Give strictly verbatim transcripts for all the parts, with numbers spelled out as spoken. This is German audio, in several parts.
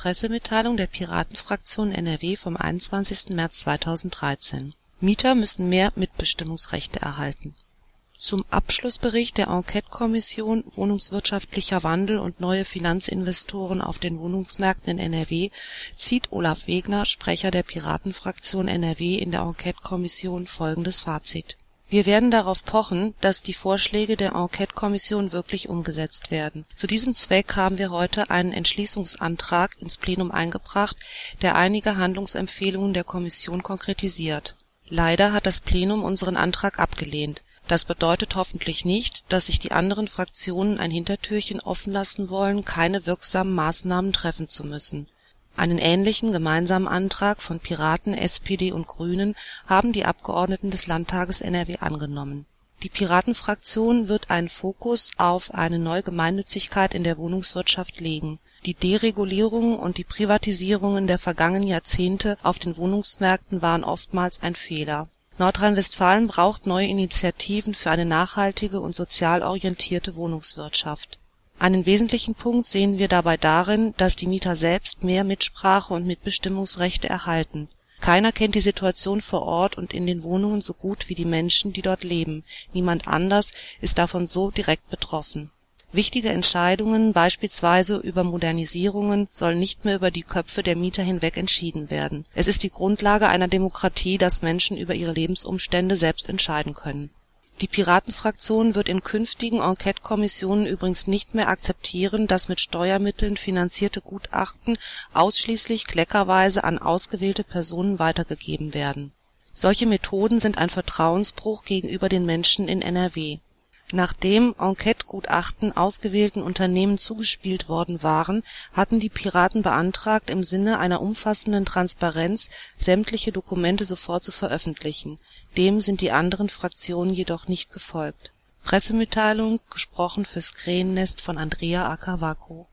Pressemitteilung der Piratenfraktion N R W vom einundzwanzigsten März zweitausenddreizehn. Mieter müssen mehr Mitbestimmungsrechte erhalten. Zum Abschlussbericht der Enquete-Kommission Wohnungswirtschaftlicher Wandel und neue Finanzinvestoren auf den Wohnungsmärkten in N R W zieht Olaf Wegner, Sprecher der Piratenfraktion N R W in der Enquete-Kommission, folgendes Fazit: Wir werden darauf pochen, dass die Vorschläge der Enquete-Kommission wirklich umgesetzt werden. Zu diesem Zweck haben wir heute einen Entschließungsantrag ins Plenum eingebracht, der einige Handlungsempfehlungen der Kommission konkretisiert. Leider hat das Plenum unseren Antrag abgelehnt. Das bedeutet hoffentlich nicht, dass sich die anderen Fraktionen ein Hintertürchen offen lassen wollen, keine wirksamen Maßnahmen treffen zu müssen. Einen ähnlichen gemeinsamen Antrag von Piraten, S P D und Grünen haben die Abgeordneten des Landtages N R W angenommen. Die Piratenfraktion wird einen Fokus auf eine neue Gemeinnützigkeit in der Wohnungswirtschaft legen. Die Deregulierungen und die Privatisierungen der vergangenen Jahrzehnte auf den Wohnungsmärkten waren oftmals ein Fehler. Nordrhein-Westfalen braucht neue Initiativen für eine nachhaltige und sozial orientierte Wohnungswirtschaft. Einen wesentlichen Punkt sehen wir dabei darin, dass die Mieter selbst mehr Mitsprache und Mitbestimmungsrechte erhalten. Keiner kennt die Situation vor Ort und in den Wohnungen so gut wie die Menschen, die dort leben. Niemand anders ist davon so direkt betroffen. Wichtige Entscheidungen, beispielsweise über Modernisierungen, sollen nicht mehr über die Köpfe der Mieter hinweg entschieden werden. Es ist die Grundlage einer Demokratie, dass Menschen über ihre Lebensumstände selbst entscheiden können. Die Piratenfraktion wird in künftigen Enquete-Kommissionen übrigens nicht mehr akzeptieren, dass mit Steuermitteln finanzierte Gutachten ausschließlich kleckerweise an ausgewählte Personen weitergegeben werden. Solche Methoden sind ein Vertrauensbruch gegenüber den Menschen in N R W. Nachdem Enquete-Gutachten ausgewählten Unternehmen zugespielt worden waren, hatten die Piraten beantragt, im Sinne einer umfassenden Transparenz sämtliche Dokumente sofort zu veröffentlichen. Dem sind die anderen Fraktionen jedoch nicht gefolgt. Pressemitteilung, gesprochen fürs Krähennest von Andrea Akavako.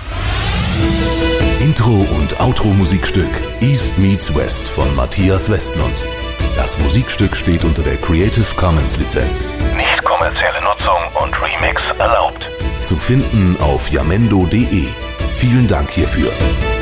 Intro- und Outro-Musikstück East Meets West von Matthias Westlund. Das Musikstück steht unter der Creative Commons Lizenz. Nicht kommerzielle Nutzung und Remix erlaubt. Zu finden auf jamendo punkt de. Vielen Dank hierfür.